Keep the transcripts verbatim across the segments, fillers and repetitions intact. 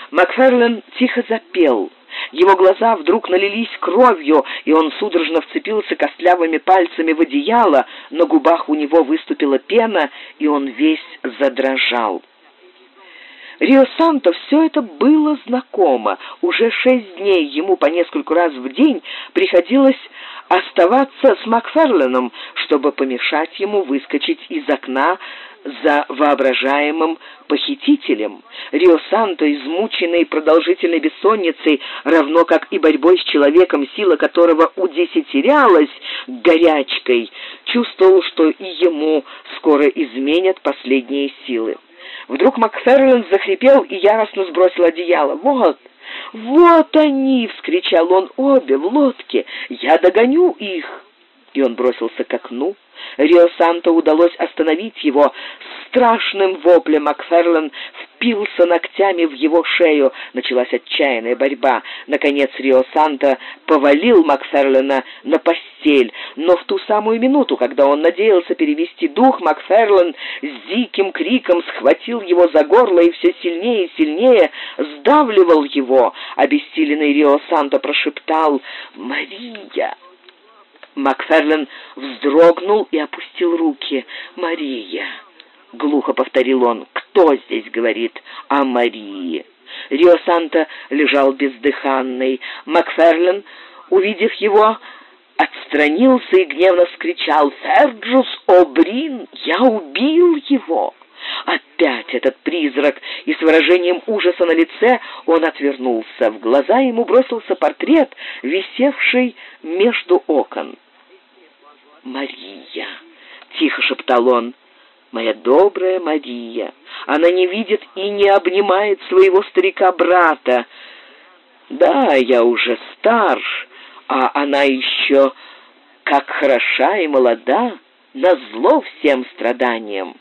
Макферлен тихо запел. Его глаза вдруг налились кровью, и он судорожно вцепился костлявыми пальцами в одеяло, на губах у него выступила пена, и он весь задрожал. Рио-Санто все это было знакомо. Уже шесть дней ему по нескольку раз в день приходилось оставаться с Макферленом, чтобы помешать ему выскочить из окна за воображаемым похитителем. Рио-Санто, измученный продолжительной бессонницей, равно как и борьбой с человеком, сила которого удесятерялась горячкой, чувствовал, что и ему скоро изменят последние силы. Вдруг Макферлен захрипел и яростно сбросил одеяло. «Вот! Вот они!» — вскричал он. «Обе в лодке! Я догоню их!» И он бросился к окну. Рио-Санто удалось остановить его. Страшным воплем Макферлен впился ногтями в его шею. Началась отчаянная борьба. Наконец Рио-Санто повалил Макферлена на постель. Но в ту самую минуту, когда он надеялся перевести дух, Макферлен с диким криком схватил его за горло и все сильнее и сильнее сдавливал его. Обессиленный Рио-Санто прошептал: «Мария!» Макферлен вздрогнул и опустил руки. «Мария!» — глухо повторил он. «Кто здесь говорит о Марии?» Рио-Санто лежал бездыханный. Макферлен, увидев его, отстранился и гневно вскричал: «Серджус О'Брин! Я убил его!» Опять этот призрак, и с выражением ужаса на лице он отвернулся. В глаза ему бросился портрет, висевший между окон. «Мария!» — тихо шептал он. «Моя добрая Мария! Она не видит и не обнимает своего старика-брата. Да, я уже стар, а она еще как хороша и молода, назло всем страданиям».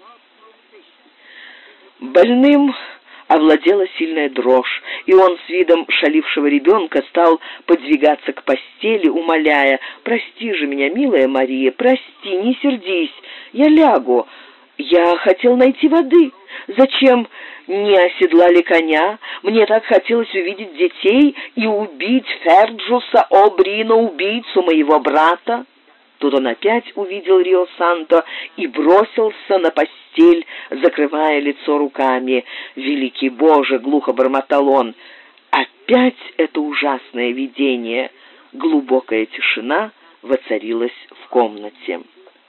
Больным овладела сильная дрожь, и он с видом шалившего ребенка стал подвигаться к постели, умоляя: «Прости же меня, милая Мария, прости, не сердись, я лягу. Я хотел найти воды. Зачем не оседлали коня? Мне так хотелось увидеть детей и убить Серджуса О'Брина, убийцу моего брата». Тут он опять увидел Рио-Санто и бросился на постель, закрывая лицо руками. «Великий Боже!» — глухо бормотал он. Опять это ужасное видение. Глубокая тишина воцарилась в комнате.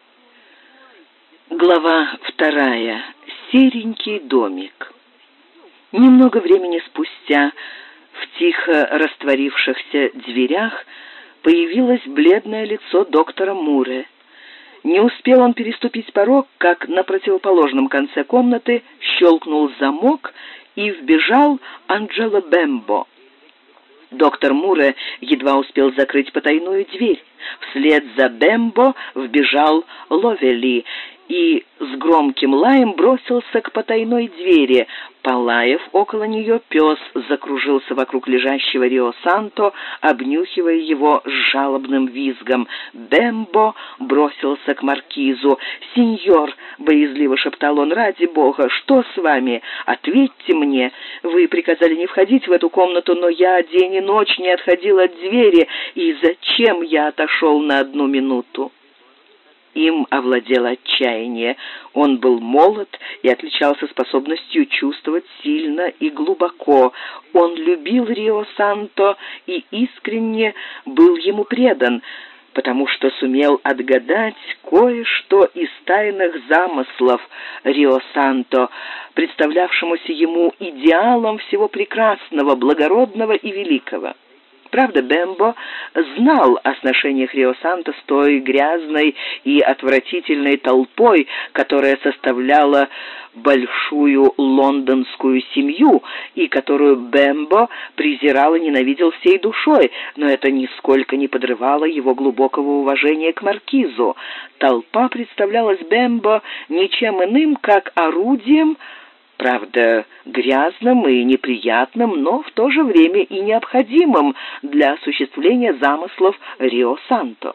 Глава вторая. Серенький домик. Немного времени спустя в тихо растворившихся дверях появилось бледное лицо доктора Муре. Не успел он переступить порог, как на противоположном конце комнаты щелкнул замок, и вбежал Анджело Бембо. Доктор Муре едва успел закрыть потайную дверь. Вслед за Бембо вбежал Ловели и с громким лаем бросился к потайной двери. Полаев около нее, пес закружился вокруг лежащего Рио-Санто, обнюхивая его с жалобным визгом. Бембо бросился к маркизу. «Сеньор», — боязливо шептал он, — «ради бога, что с вами? Ответьте мне. Вы приказали не входить в эту комнату, но я день и ночь не отходил от двери, и зачем я отошел на одну минуту?» Им овладело отчаяние. Он был молод и отличался способностью чувствовать сильно и глубоко. Он любил Рио-Санто и искренне был ему предан, потому что сумел отгадать кое-что из тайных замыслов Рио-Санто, представлявшемуся ему идеалом всего прекрасного, благородного и великого. Правда, Бембо знал о сношениях Рио-Санто с той грязной и отвратительной толпой, которая составляла большую лондонскую семью и которую Бембо презирал и ненавидел всей душой, но это нисколько не подрывало его глубокого уважения к маркизу. Толпа представлялась Бембо ничем иным, как орудием, правда, грязным и неприятным, но в то же время и необходимым для осуществления замыслов Рио-Санто.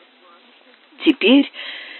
Теперь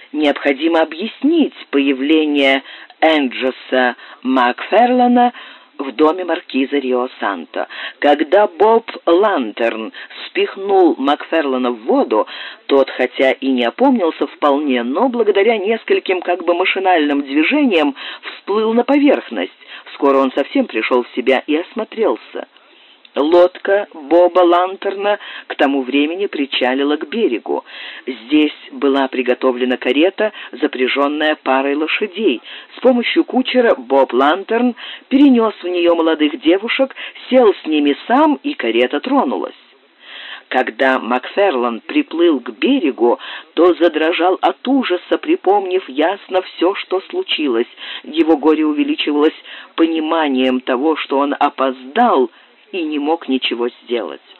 необходимо объяснить появление Энджоса Макферлена в доме маркиза Рио-Санто. Когда Боб Лантерн спихнул Макферлана в воду, тот, хотя и не опомнился вполне, но благодаря нескольким как бы машинальным движениям всплыл на поверхность. Скоро он совсем пришел в себя и осмотрелся. Лодка Боба Лантерна к тому времени причалила к берегу. Здесь была приготовлена карета, запряженная парой лошадей. С помощью кучера Боб Лантерн перенес в нее молодых девушек, сел с ними сам, и карета тронулась. Когда Макферлан приплыл к берегу, то задрожал от ужаса, припомнив ясно все, что случилось. Его горе увеличивалось пониманием того, что он опоздал и не мог ничего сделать.